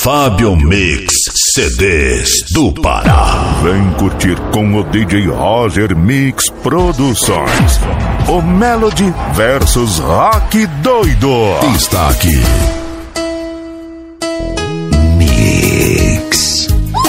Fábio Mix CDs do Pará. Vem curtir com o DJ Roger Mix Produções. O Melody versus Rock Doido. Está aqui Mix.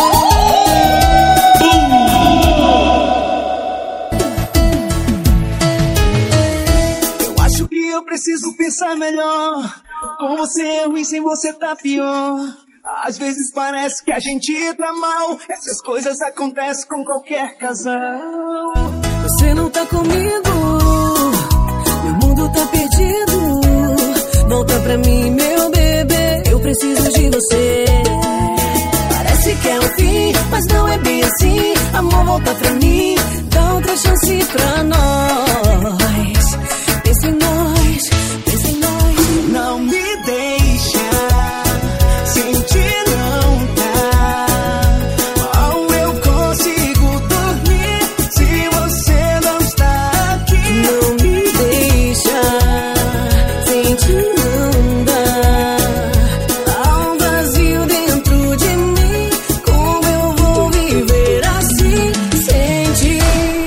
Eu acho que eu preciso pensar melhor. Com você é ruim, sem você tá pior. Às vezes parece que a gente tá mal. Essas coisas acontecem com qualquer casal. Você não tá comigo, meu mundo tá perdido. Volta pra mim, meu bebê, eu preciso de você. Parece que é o fim, mas não é bem assim. Amor, volta pra mim, dá outra chance pra nós. Pensa em nós, pensa em nós. Não me deixa sentir não tá. Oh, eu consigo dormir se você não está aqui. Não me deixa sentir não dá. Há um vazio dentro de mim. Como eu vou viver assim sem ti?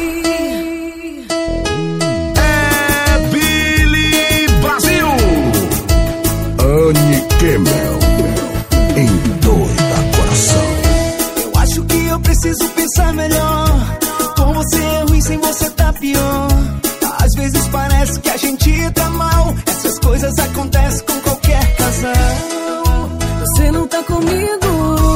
É Billy Brasil. Anne Kemel em Doida Coração. Eu acho que eu preciso pensar melhor. Com você é ruim, sem você tá pior. Às vezes parece que a gente tá mal. Essas coisas acontecem com qualquer casal. Você não tá comigo,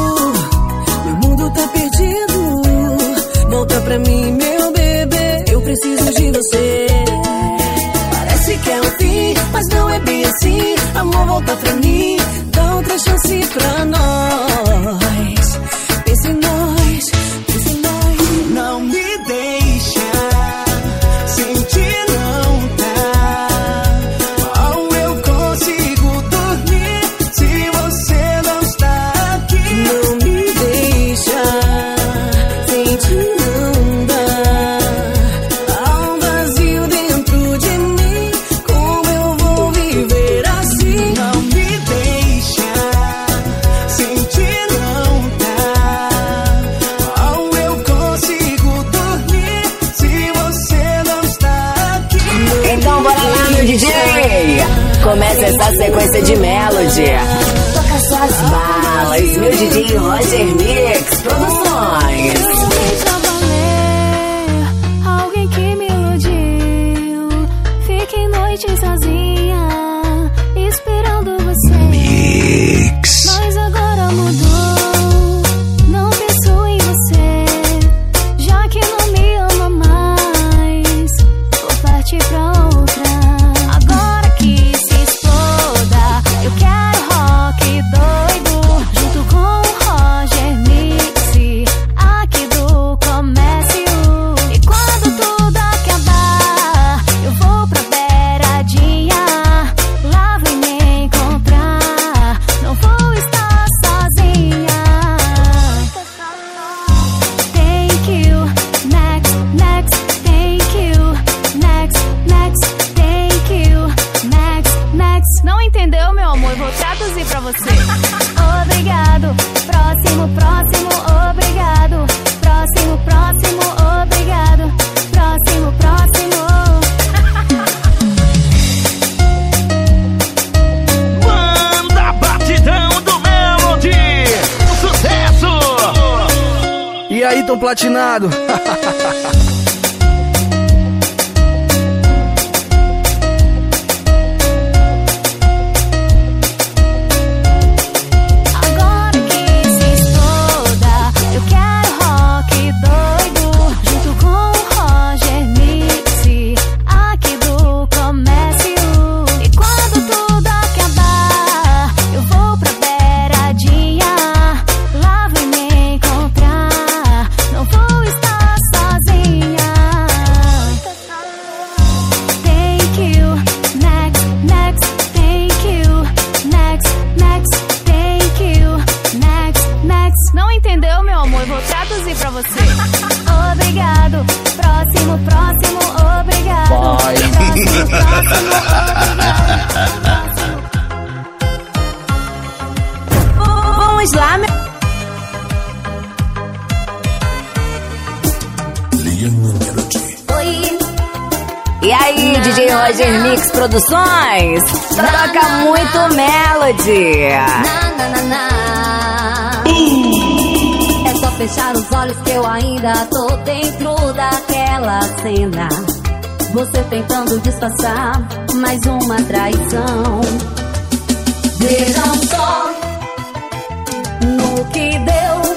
meu mundo tá perdido. Volta pra mim, meu bebê, eu preciso de você. Parece que é o fim, mas não é bem assim. Amor, volta pra mim, dá outra chance pra nós. Pensa em nós, pensa em nós. Não me deixa sentir não tá. Oh, eu consigo dormir se você não está aqui. Não me deixa sentir não dá. Há um vazio dentro de mim. Como eu vou viver assim? Não me deixa sentir não tá. Oh, eu consigo dormir se você não está aqui. Então bora lá, meu DJ! Começa essa sequência de Melody. Toca suas balas, meu DJ Roger Mix Produções. Pra valer, alguém que me iludiu. Fiquei noite sozinha, esperando você. Mix. Mas agora mudou, não penso em você. Já que não me ama mais, vou partir pra outra. Agora que se exploda, eu quero rock doido. Junto com o Roger Mix, aqui do comércio. E quando tudo acabar, eu vou pra beiradinha. Lá vem me encontrar, não vou estar sozinha. Thank you, next, next, thank you, next, next, thank you, next, next. Não entendeu, meu amor? Vou traduzir pra você. Obrigado, próximo, próximo, obrigado. Próximo, próximo, obrigado. Próximo, próximo. Manda batidão do Melody, sucesso! E aí, Tom Platinado? Agora que se exploda, eu quero rock doido. Junto com o Roger Mix, aqui do comércio. E quando tudo acabar, eu vou pra beiradinha. Lá vem me encontrar, não vou estar sozinha. Vamos lá, meu. Oi. E aí, DJ Roger Mix Produções? Toca muito Melody. É só fechar os olhos que eu ainda tô dentro daquela cena. Você tentando disfarçar mais uma traição. Vejam só no que deu.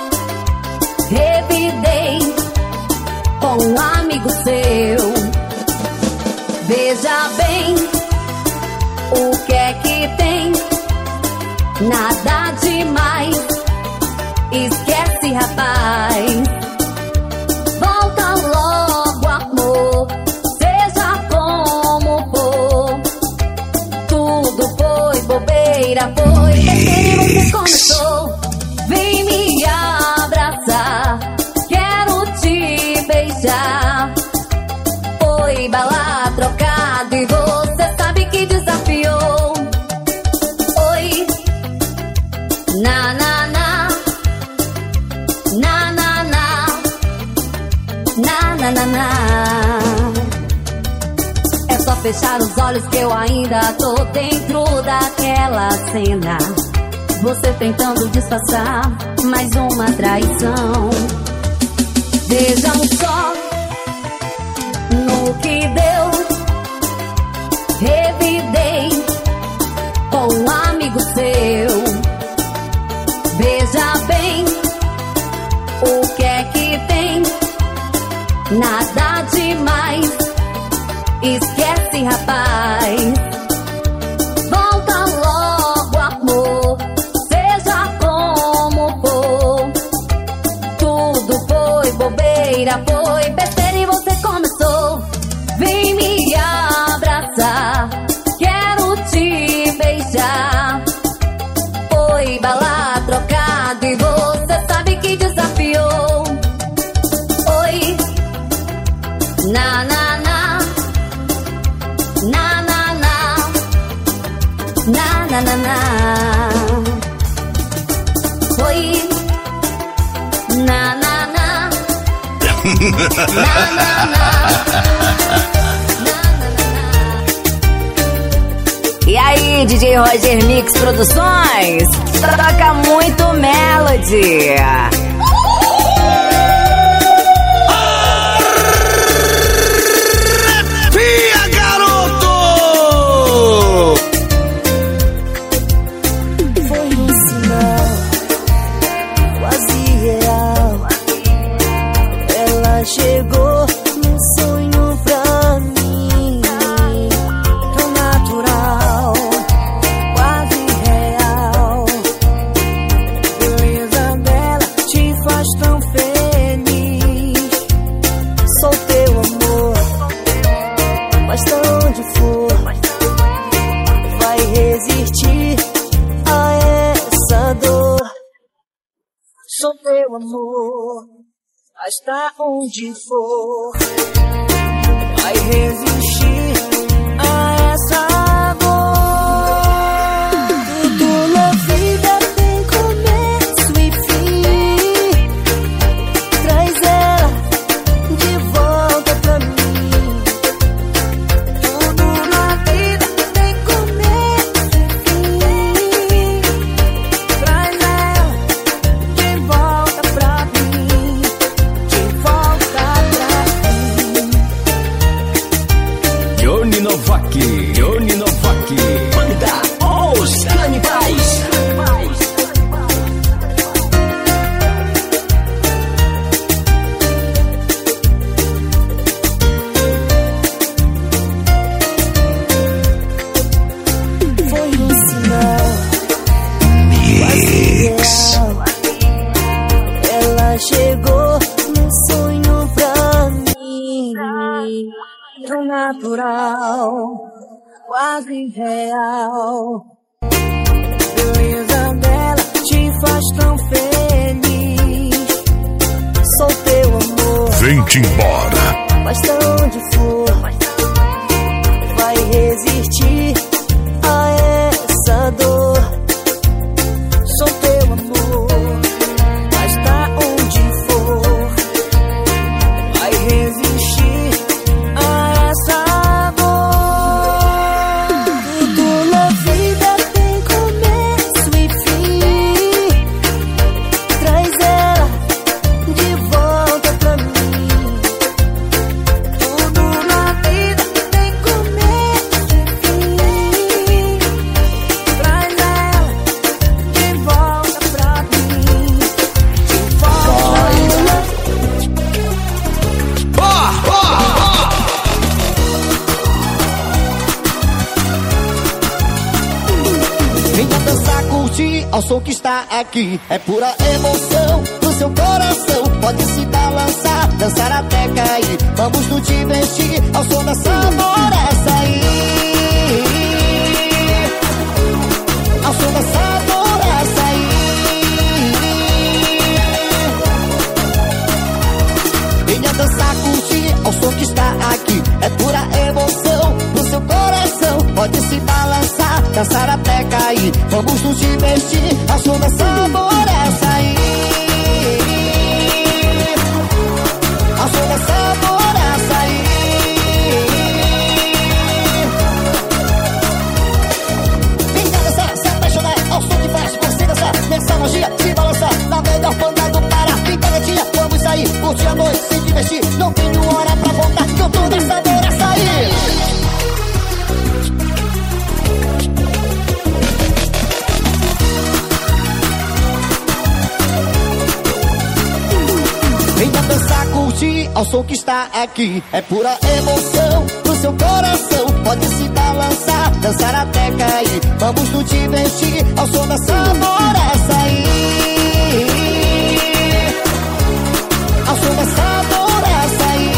Revidei com um amigo seu. Veja bem o que é que tem. Nada demais. Esquece, rapaz. Volta logo, amor. Seja como for. Tudo foi bobeira, foi besteira e você começou. Vem me abraçar. Quero te beijar. Foi bala trocado e você sabe que desafiou. Oi, na na na, na na na, na na na na. É só fechar os olhos que eu ainda tô dentro daquela cena. Você tentando disfarçar mais uma traição. Vejam só no que deu. Revidei com um amigo seu. Veja bem o que é que tem. Nada demais. Esquece, rapaz. Volta logo, amor. Seja como for. Tudo foi bobeira, foi besteira e você começou. Vem me abraçar. Quero te beijar. Foi bala trocado e você sabe que desafiou. Oi, na na na, na na na, na na na na. Oi, na na na, na na na. E aí, DJ Roger Mix Produções? Toca muito Melody. Arrepia, garoto! Foi um sinal quase real. Ela chegou num sonho pra mim, tão natural, quase real. Beleza dela te faz tão feliz. Sou teu amor, mas pra onde for, vai resistir a essa dor. Sou teu amor, mas pra onde for, vai resistir a essa dor. Tudo na vida tem começo e fim. Traz ela de volta pra mim. Tudo na vida tem começo e fim. Traz ela de volta pra mim. De volta pra mim. Johnny Novak, Johnny Novak. Banda Os Canibais. Foi um sinal quase real. Ela chegou num sonho pra mim, tão natural, quase real. Beleza dela te faz tão feliz. Sou teu amor, Vem-te embora. mas pra onde for, vai resistir a essa dor. Sou teu amor, ao som que está aqui. É pura emoção no seu coração. Pode se balançar, dançar até cair. Vamos nos divertir ao som dessa moressa aí. Ao som dessa moressa aí. Venha dançar, curtir ao som que está aqui. É pura emoção no seu coração. Pode se balançar, dançar até cair. Vamos nos divertir ao som dessa moressa aí. Ao som dessa moressa aí. Venha dançar, se apaixonar ao som que faz você dançar. Nessa magia, se balançar na melhor banda do Pará. Vem garotinha, vamos sair, curtir a noite, se divertir. Não tenho hora pra voltar, que eu tô nessa moressa aí. Venha dançar, curtir ao som que está aqui. É pura emoção no seu coração. Pode se balançar, dançar até cair. Vamos nos divertir ao som dessa moressa aí. Ao som dessa moressa aí.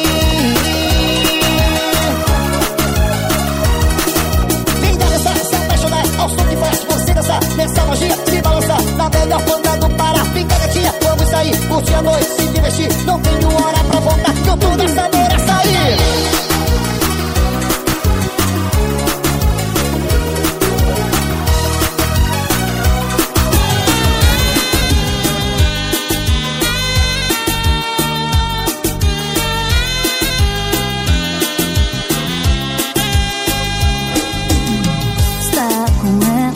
Venha dançar, se apaixonar ao som que faz você dançar. Nessa magia, se balançar na melhor banda do Pará. Vem garotinha, vamos sair, curtir a noite, se divertir. Não tenho hora pra voltar, que eu tô nessa moressa aí. Estar com ela,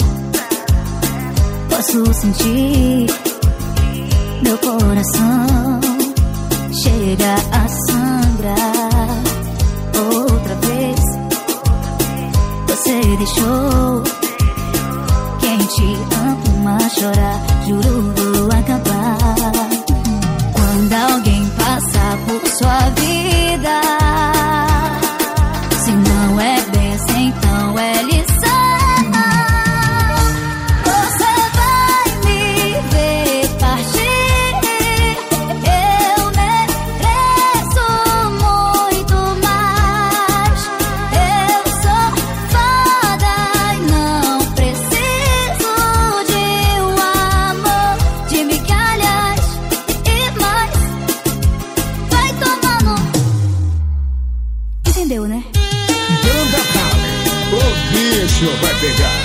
posso sentir meu coração chega a sangrar outra vez. Você deixou quem te ama chorar. Juro, vou acabar. Quando alguém passa por sua vida, se não é bênção, então é lição. Entendeu, né? Banda Halley, o bicho vai pegar.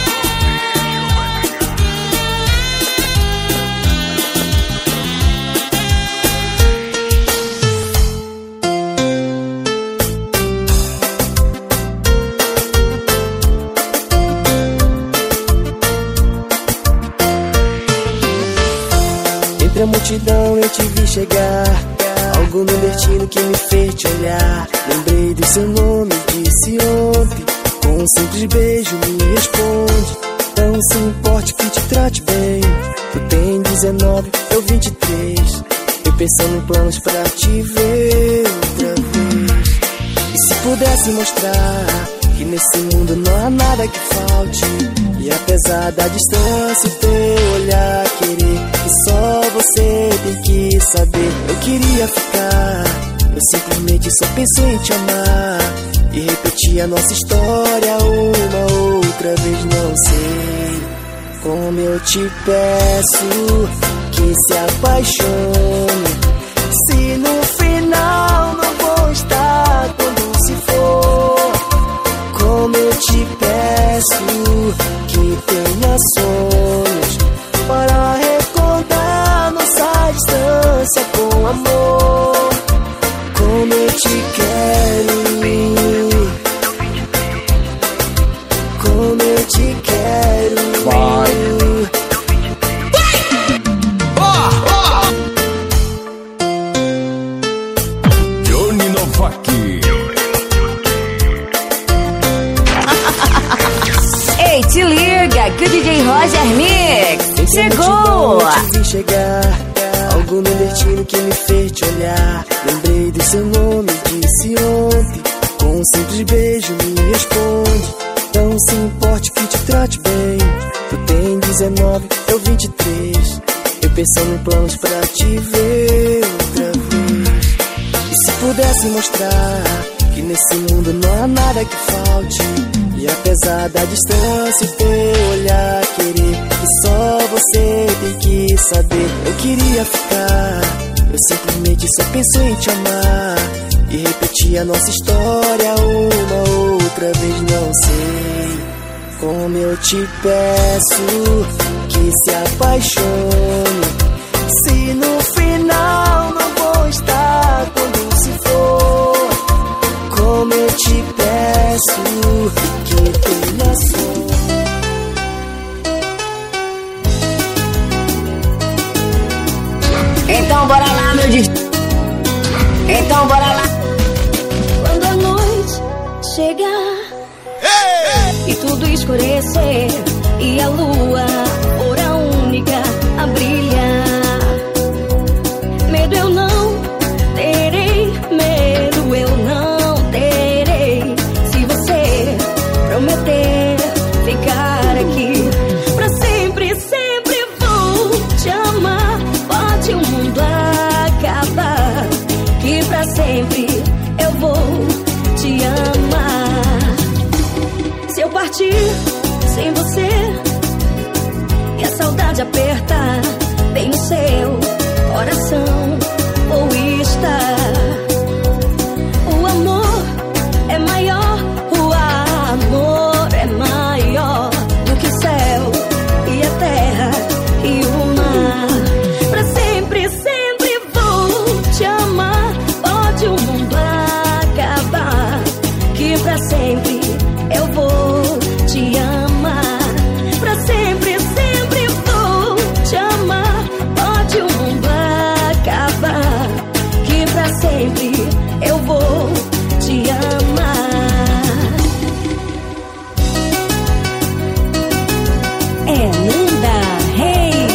Entre a multidão eu te vi chegar. Algo no destino que me fez te olhar. Lembrei do seu nome, disse ontem. Com um simples beijo me responde. Não se importe que te trate bem. Tu tem 19, eu 23. Eu pensando em planos pra te ver outra vez. E se pudesse mostrar que nesse mundo não há nada que falte. E apesar da distância, teu olhar querer, que só você tem que saber. Eu queria ficar, eu simplesmente só penso em te amar. E repetir a nossa história uma outra vez. Não sei como eu te peço que se apaixone, se no final não vou estar quando se for. Como eu te peço que tenha sonhos para recordar nossa distância com amor. Como eu te quero, como eu te quero. Johnny Novak. Ei, te liga que o DJ Roger Mix chegou! Eu te vi chegar, algo no destino que me fez te olhar. Lembrei do seu nome, disse ontem. Com um simples beijo me responde. Não se importe que te trate bem. Tu tem 19, eu 23. Eu pensando em planos pra te ver outra vez. E se pudesse mostrar que nesse mundo não há nada que falte, e apesar da distância e teu olhar querer, que só você tem que saber. Eu queria ficar, eu simplesmente só penso em te amar e repetir a nossa história uma outra vez. Não sei como eu te peço que se apaixone, se no final não vou estar quando se for. Como eu te peço que tenha som. Então bora lá, meu DJ. Então bora lá. Quando a noite chegar e tudo escurecer e a lua for a única a brilhar, medo eu não terei, medo eu não terei. Se você prometer ficar aqui pra sempre, sempre vou te amar. Pode o mundo acabar, que pra sempre eu vou te amar. Se eu partir sem você e a saudade apertar bem no seu coração, vou estar. O amor é maior, o amor é maior do que o céu e a terra e o mar. Pra sempre, sempre vou te amar. Pode o mundo acabar, que pra sempre eu vou te amar. Pra sempre, sempre vou te amar. Pode o mundo acabar, que pra sempre eu vou te amar. É Nanda Reis.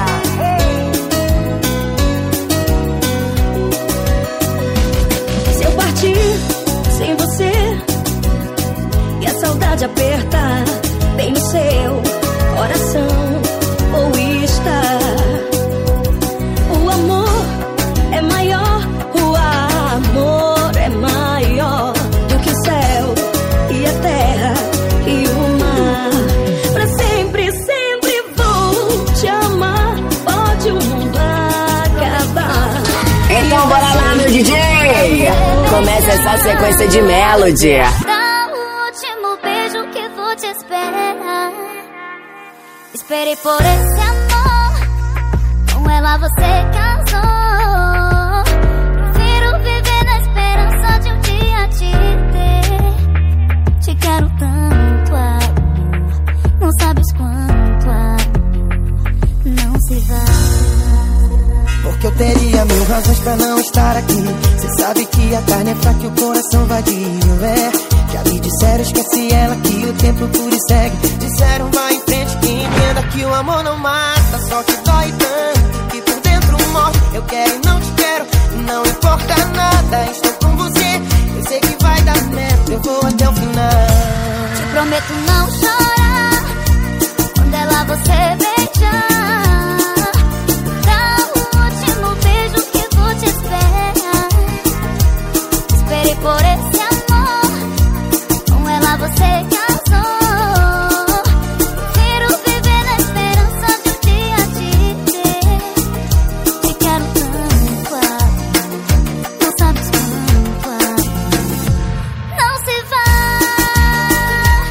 Se eu partir sem você e a saudade apertar bem no seu coração, vou estar. O amor é maior, o amor é maior do que o céu e a terra e o mar. Pra sempre, sempre vou te amar. Pode o mundo acabar. Então bora lá, meu DJ. Começa essa sequência de Melody. Dá o último beijo que vou te esperar. Esperei por esse amor, com ela você casou. Prefiro viver na esperança de um dia te ter. Te quero tanto, amor, não sabes quanto, amor, não se vai. Porque eu teria mil razões pra não estar aqui. Cê sabe que a carne é fraca e o coração vadio, é. Já me disseram, esquece ela, que o tempo tudo segue. Disseram, vai em frente, que entenda que o amor não mata, só que dói tanto, que por dentro morre. Eu quero e não te quero, não importa nada, estou com você. Eu sei que vai dar certo, eu vou até o final. Te prometo não chorar quando ela você beijar. Dá o último beijo que vou te esperar. Esperei por esse amor, com ela você casou. Prefiro viver na esperança de um dia te ter. Te quero tanto, amor, não sabes quanto, amor, não se vai.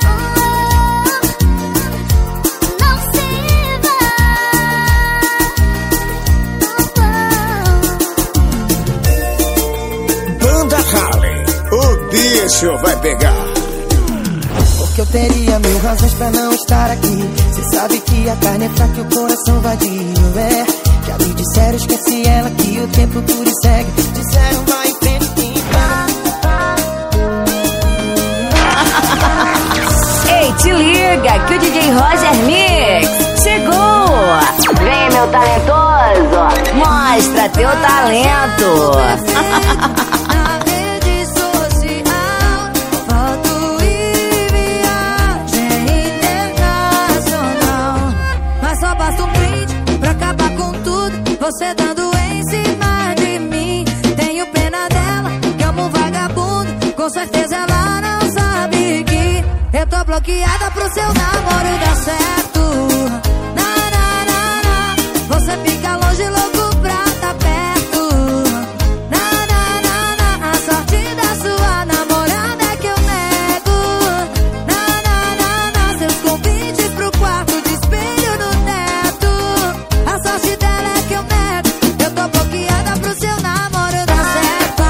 Não se vai. Banda Harley, o bicho vai pegar. Porque eu teria mil razões pra não estar aqui. Cê sabe que a carne é fraca e o coração vadio, é. Já me disseram, esquece ela, que o tempo tudo segue. Disseram, vai em frente, que Ei, te liga que o DJ Roger Mix chegou. Vem, meu talentoso, mostra teu talento. Na rede social, foto e viagem internacional. basta um print pra acabar com tudo. Você dando em cima de mim. Tenho pena dela, que amo um vagabundo. Com certeza ela não sabe que eu tô bloqueada pro seu namoro dar certo. Na, na, na, na. Você fica longe, louco pra tá perto. Na, na, na, na. A sorte da sua namorada é que eu nego. Na, na, na, na. Seus convites pro quarto de espelho no teto. A sorte dela é que eu nego. Eu tô bloqueada pro seu namoro dar certo.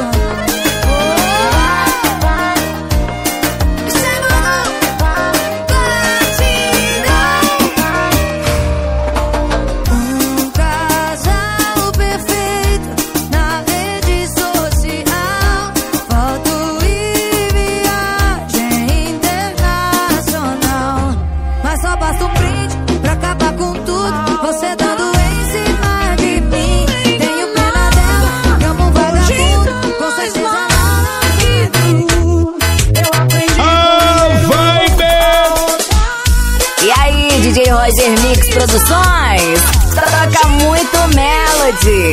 Um casal perfeito na rede social. Foto e viagem internacional. Mas só basta um print pra acabar com tudo. Você dando em cima de mim. Tenho pena dela, que amo um vagabundo. Com certeza ela eu aprendi. E aí, DJ Roger Mix Produções, toca muito Melody.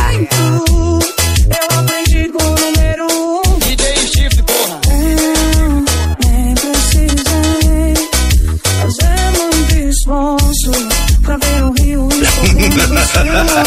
Eu aprendi com o número 1. DJ Shift, porra. Nem precisei fazer muito esforço pra ver o rio escorrendo do seu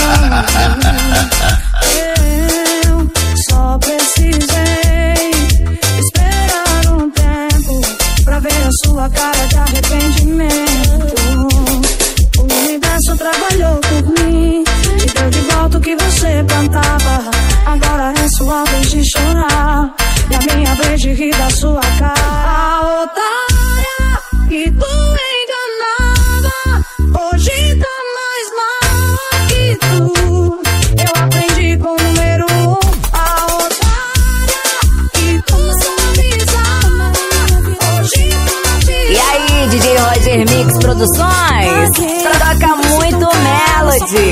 Eu só precisei esperar um tempo pra ver a sua cara de arrependimento. O universo trabalhou por mim e deu de volta o que você plantava. Agora é sua vez de chorar e a minha vez de rir da sua cara. Otária, que tu enganava, hoje tá mais mal que tu. Eu aprendi com o número 1. A otária, que tu sabes amar, hoje tá mais. E aí, DJ Roger Mix Produções, toca muito Melody.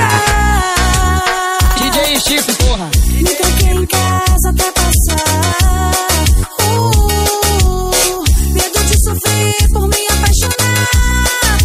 DJ Shift, porra. Me tranquei em casa até passar. Medo de sofrer por me apaixonar.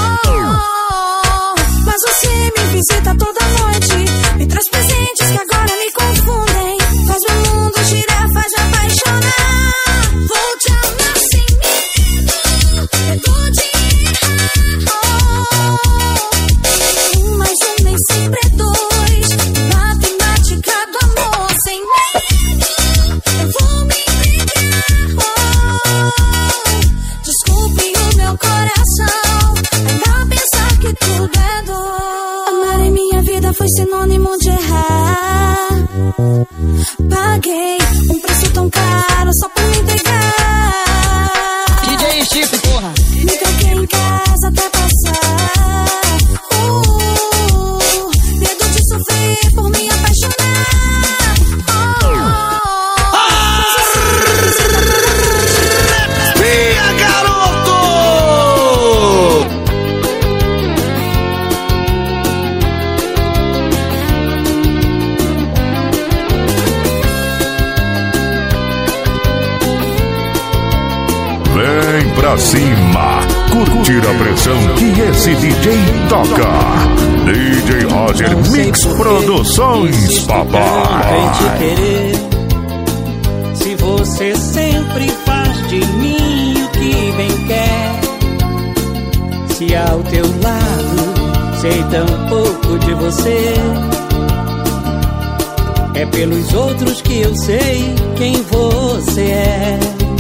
Mas você me visita toda noite. Me traz presentes que agora me confundem. Faz meu mundo girar, faz me apaixonar. Vou te amar sem medo de errar. Um mais um nem sempre é dois. Matemática do amor sem medo. Eu vou me entregar. Desculpe o meu coração ainda pensar que tudo é dor. Amar em minha vida foi sinônimo de errar. Paguei um preço tão caro só pra me entregar. DJ Shift, porra. Me tranquei em casa até passar. Medo de sofrer por me apaixonar. Pia, garoto! Vem pra cima, curtir a pressão que esse DJ toca. DJ Roger Mix Produções, papai. Te querer, se você sempre faz de mim o que bem quer. Se ao teu lado sei tão pouco de você, é pelos outros que eu sei quem você é.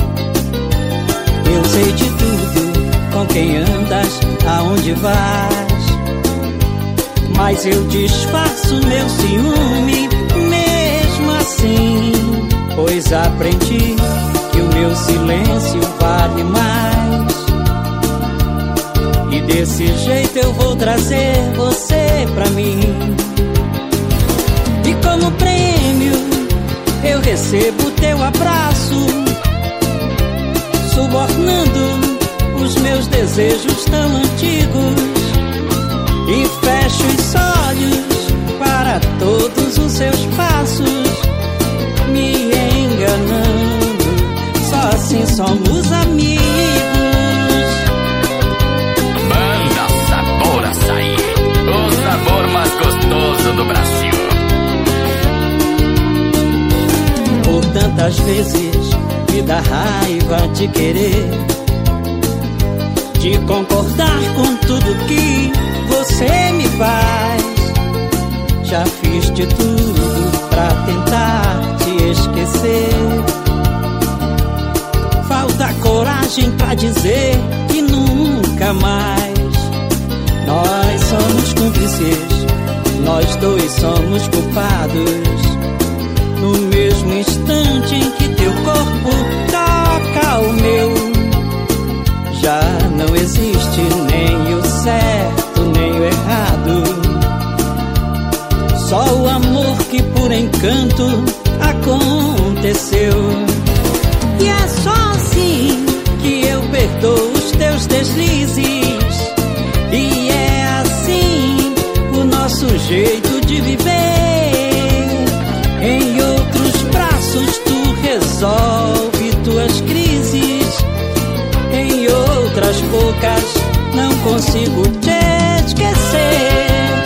Eu sei de tudo, com quem andas, aonde vais, mas eu disfarço meu ciúme mesmo assim, pois aprendi que o meu silêncio vale mais. E desse jeito eu vou trazer você pra mim. E como prêmio eu recebo teu abraço, subornando os meus desejos tão antigos, e fecho os olhos para todos os seus passos, me enganando, só assim somos amigos. Banda Sabor. raiva de querer, de concordar com tudo que você me faz. Já fiz de tudo pra tentar te esquecer. Falta coragem pra dizer que nunca mais. Nós somos cúmplices, nós dois somos culpados. No mesmo instante em que teu corpo toca o meu, já não existe nem o certo nem o errado. Só o amor que por encanto aconteceu. E é só assim que eu perdoo os teus deslizes. E é assim o nosso jeito de viver. Em outros braços tu resolve tuas crises. Em outras bocas não consigo te esquecer.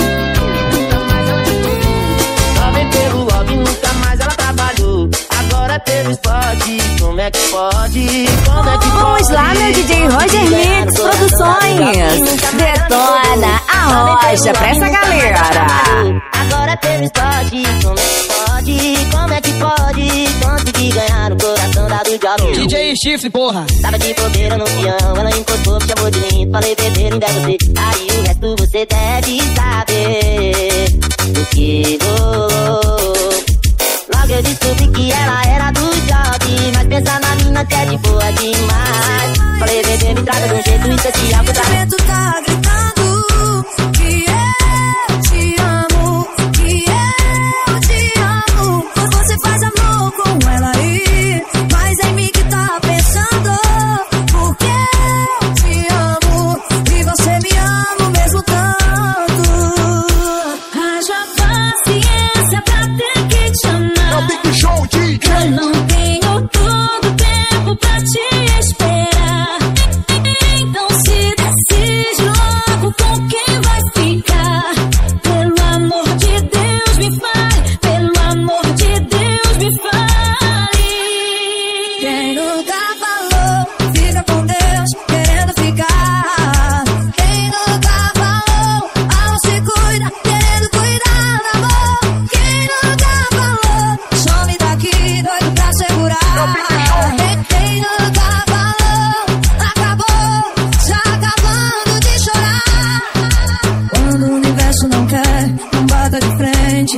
Teve spot, como é que pode? Como é que Vamos lá, meu DJ Roger Mix Produções. Detona a rocha pra essa galera. Agora teve spot, como é que pode? Como é que pode? Consegui ganhar o coração da do jovem. DJ Chifre, porra. Tava de bobeira no peão, ela encostou, me chamou de lindo. Falei beber, ainda você. Aí o resto você deve saber o que rolou. Logo eu descobri que ela era do job, mas pensa na mina que é de boa demais. Falei, bebê, me trata de um jeito especial. O pensamento tá gritando que eu te amo, que eu te amo. Mas você faz amor com ela aí, mas é em mim que tá pensando. Porque eu te amo e você me ama mesmo tanto. Haja paciência pra ter que te amar. Eu não tenho todo tempo pra te esperar. Então se decide logo com quem vai ficar. Pelo amor de Deus me fale, pelo amor de Deus me fale. Quem nunca falou, fica com Deus querendo ficar. Quem nunca falou, não se cuida querendo cuidar do amor. Quem nunca falou, some daqui doido pra segurar. Quem nunca falou, acabou, já acabando de chorar. Quando o universo não quer, não bata de frente.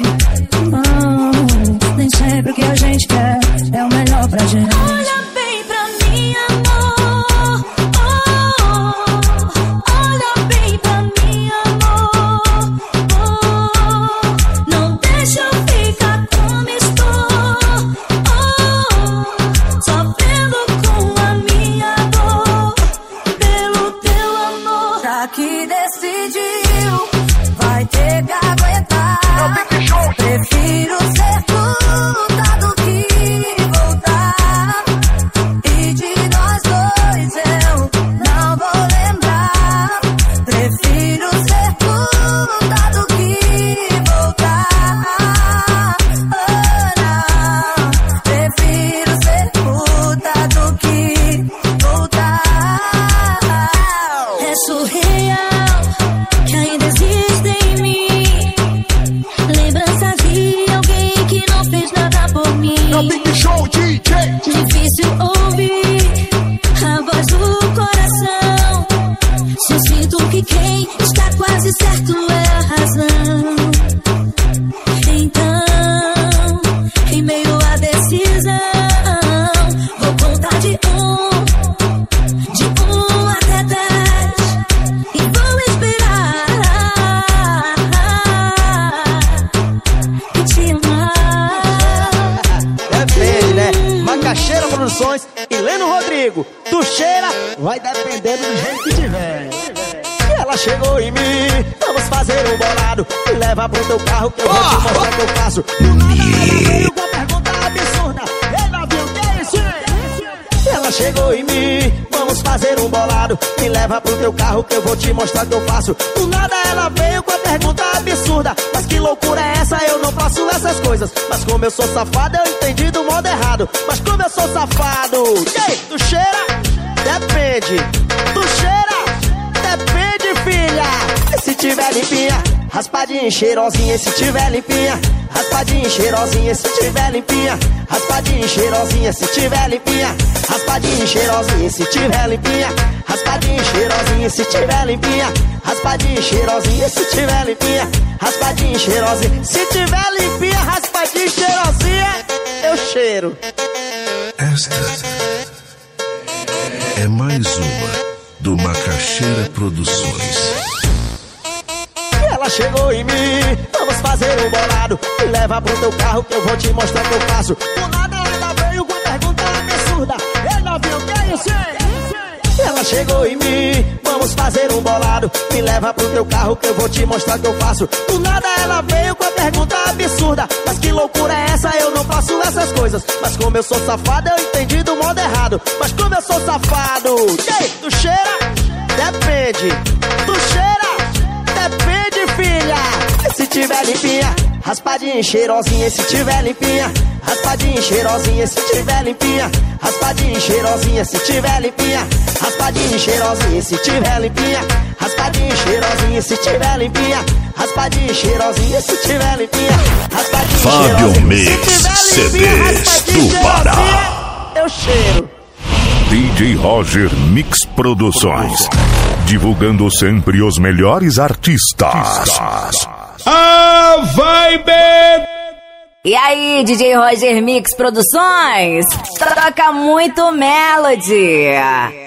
Nem sempre o que a gente quer é o melhor pra gente. Olha bem pra mim, amor. Olha bem pra mim, amor. Não deixa eu ficar como estou. Sofrendo com a minha dor. Pelo teu amor. Já que decidiu, vai ter que aguentar. Prefiro ser puta do que voltar. E de nós dois eu não vou lembrar. Prefiro ser puta do que voltar. Oh, não. Prefiro ser puta do que voltar. É surreal que ainda existe em mim lembrança de alguém que não fez nada por mim. Difícil ouvir a voz do coração. Se eu sinto que quem está quase certo é a razão. Então, em meio à decisão, vou contar de um até 10 e vou esperar e te amar. Depende, né? Macaxeira Produções e Leno Rodrigo. Tu cheira, vai dependendo do jeito que tiver. E ela chegou em mim, vamos fazer um bolado. Me leva pro teu carro que eu vou te mostrar o que eu faço. Do nada ela veio com uma pergunta absurda. Ela viu que é isso? Ela chegou em mim, vamos vamos fazer um bolado. Me leva pro teu carro que eu vou te mostrar o que eu faço. Do nada ela veio com a pergunta absurda: mas que loucura é essa? Eu não faço essas coisas. Mas como eu sou safado, eu entendi do modo errado. Mas como eu sou safado. E aí, tu cheira? Depende. Tu cheira? Depende, filha. E se tiver limpinha, raspadinha, cheirosinha. Se tiver limpinha, raspadinha, cheirosinha. Se tiver limpinha, raspadinha, cheirosinha. Se tiver limpinha, raspadinha, cheirosinha. Se tiver limpinha, raspadinha, cheirosinha. Se tiver limpinha, raspadinha, cheirosinha. Se tiver limpinha, raspadinha, cheirosinha. Se tiver limpinha, raspadinha, cheirosinha, eu cheiro. Esta é mais uma do Macaxeira Produções. Ela chegou em mim, vamos fazer um bolado. Me leva pro teu carro que eu vou te mostrar o que eu faço. Do nada ela veio com a pergunta absurda: ei, novinho, que é isso? Ela chegou em mim, vamos fazer um bolado. Me leva pro teu carro que eu vou te mostrar o que eu faço. Do nada ela veio com a pergunta absurda: mas que loucura é essa? Eu não faço essas coisas. Mas como eu sou safado, eu entendi do modo errado. Mas como eu sou safado. E aí, tu cheira? Depende. Tu cheira? Depende, filha. E se tiver limpinha, raspadinha, cheirosinha. Se tiver limpinha, raspadinha, cheirosinha. Se tiver limpinha, raspadinha, cheirosinha. Se tiver limpinha, raspadinha, cheirosinha. Se tiver limpinha, raspadinha, cheirosinha. Se tiver limpinha, raspadinha, cheirosinha. Se tiver limpinha, raspadinha, Fábio cheirosinha. Mix CDs do Pará. Eu cheiro. DJ Roger Mix Produções, divulgando sempre os melhores artistas. Ah, vai, bem! E aí, DJ Roger Mix Produções? Toca muito Melody.